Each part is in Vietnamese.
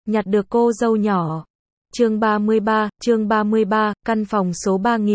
nhặt được cô dâu nhỏ. Chương 33, căn phòng số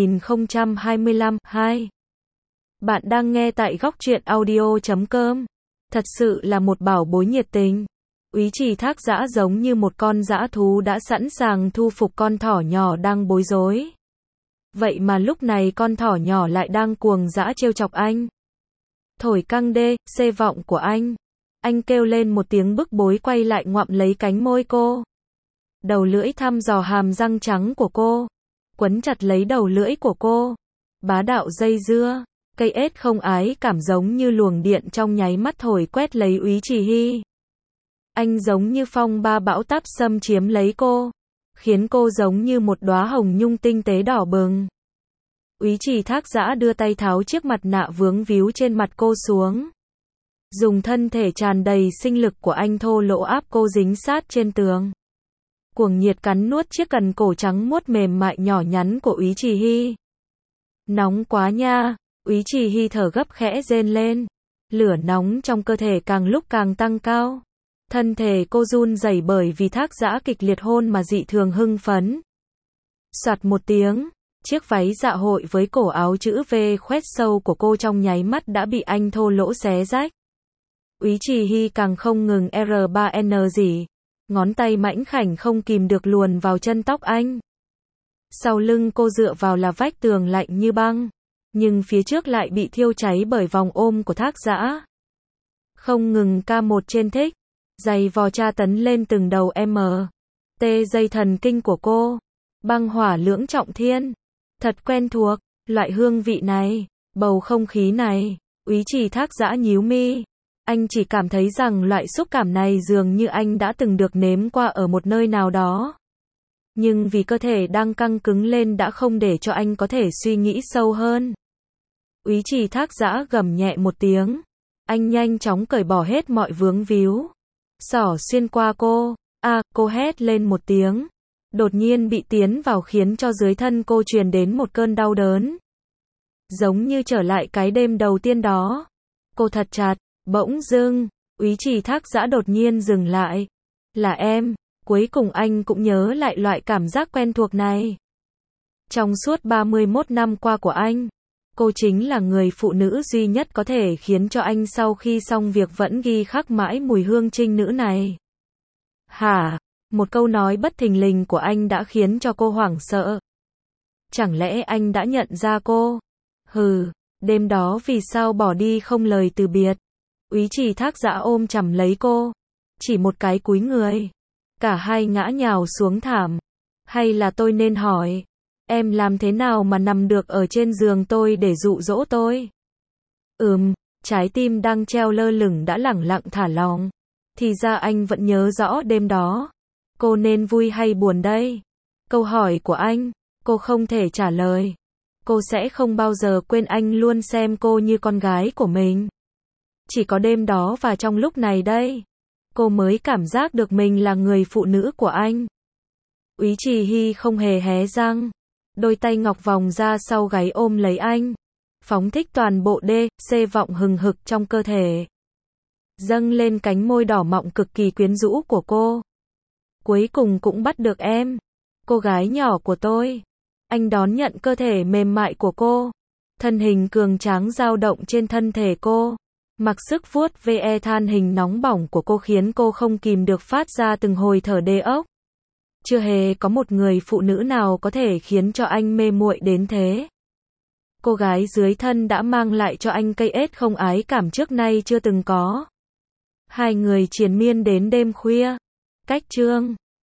3025, 2. Bạn đang nghe tại góc truyện audio.com. Thật sự là một bảo bối nhiệt tình. Úy Trì Thác Dã giống như một con dã thú đã sẵn sàng thu phục con thỏ nhỏ đang bối rối. Vậy mà lúc này con thỏ nhỏ lại đang cuồng dã trêu chọc anh. Thổi căng đê, xê vọng của anh. Anh kêu lên một tiếng bức bối quay lại ngoạm lấy cánh môi cô. Đầu lưỡi thăm dò hàm răng trắng của cô. Quấn chặt lấy đầu lưỡi của cô. Bá đạo dây dưa. Cây ết không ái cảm giống như luồng điện trong nháy mắt thổi quét lấy Úy Trì Hy. Anh giống như phong ba bão táp xâm chiếm lấy cô. Khiến cô giống như một đóa hồng nhung tinh tế đỏ bừng. Úy Trì Thác Dã đưa tay tháo chiếc mặt nạ vướng víu trên mặt cô xuống. Dùng thân thể tràn đầy sinh lực của anh thô lỗ áp cô dính sát trên tường. Cuồng nhiệt cắn nuốt chiếc cần cổ trắng muốt mềm mại nhỏ nhắn của Úy Trì Hy. Nóng quá nha, Úy Trì Hy thở gấp khẽ rên lên. Lửa nóng trong cơ thể càng lúc càng tăng cao. Thân thể cô run rẩy bởi vì Thác Dã kịch liệt hôn mà dị thường hưng phấn. Soạt một tiếng, chiếc váy dạ hội với cổ áo chữ V khoét sâu của cô trong nháy mắt đã bị anh thô lỗ xé rách. Úy Trì Hy càng không ngừng R3N gì. Ngón tay mảnh khảnh không kìm được luồn vào chân tóc anh. Sau lưng cô dựa vào là vách tường lạnh như băng. Nhưng phía trước lại bị thiêu cháy bởi vòng ôm của Thác Dã. Không ngừng K1 trên thích. Giày vò tra tấn lên từng đầu tê dây thần kinh của cô. Băng hỏa lưỡng trọng thiên. Thật quen thuộc, loại hương vị này, bầu không khí này. Úy Trì Thác Dã nhíu mi. Anh chỉ cảm thấy rằng loại xúc cảm này dường như anh đã từng được nếm qua ở một nơi nào đó. Nhưng vì cơ thể đang căng cứng lên đã không để cho anh có thể suy nghĩ sâu hơn. Úy Trì Thác Dã gầm nhẹ một tiếng. Anh nhanh chóng cởi bỏ hết mọi vướng víu. Xỏ xuyên qua cô. Cô hét lên một tiếng. Đột nhiên bị tiến vào khiến cho dưới thân cô truyền đến một cơn đau đớn. Giống như trở lại cái đêm đầu tiên đó. Cô thật chặt. Bỗng dưng, Úy Trì Thác Dã đột nhiên dừng lại. Là em, cuối cùng anh cũng nhớ lại loại cảm giác quen thuộc này. Trong suốt 31 năm qua của anh, cô chính là người phụ nữ duy nhất có thể khiến cho anh sau khi xong việc vẫn ghi khắc mãi mùi hương trinh nữ này. Hả? Một câu nói bất thình lình của anh đã khiến cho cô hoảng sợ. Chẳng lẽ anh đã nhận ra cô? Hừ, đêm đó vì sao bỏ đi không lời từ biệt? Úy Trì Thác Dã ôm chầm lấy cô. Chỉ một cái cúi người. Cả hai ngã nhào xuống thảm. Hay là tôi nên hỏi. Em làm thế nào mà nằm được ở trên giường tôi để dụ dỗ tôi? Trái tim đang treo lơ lửng đã lẳng lặng thả lỏng. Thì ra anh vẫn nhớ rõ đêm đó. Cô nên vui hay buồn đây? Câu hỏi của anh, cô không thể trả lời. Cô sẽ không bao giờ quên anh luôn xem cô như con gái của mình. Chỉ có đêm đó và trong lúc này đây, cô mới cảm giác được mình là người phụ nữ của anh. Úy Trì Hy không hề hé răng. Đôi tay ngọc vòng ra sau gáy ôm lấy anh. Phóng thích toàn bộ C vọng hừng hực trong cơ thể. Dâng lên cánh môi đỏ mọng cực kỳ quyến rũ của cô. Cuối cùng cũng bắt được em. Cô gái nhỏ của tôi. Anh đón nhận cơ thể mềm mại của cô. Thân hình cường tráng dao động trên thân thể cô. Mặc sức vuốt ve than hình nóng bỏng của cô khiến cô không kìm được phát ra từng hồi thở đê ốc. Chưa hề có một người phụ nữ nào có thể khiến cho anh mê muội đến thế. Cô gái dưới thân đã mang lại cho anh cây ết không ái cảm trước nay chưa từng có. Hai người triền miên đến đêm khuya. Cách chương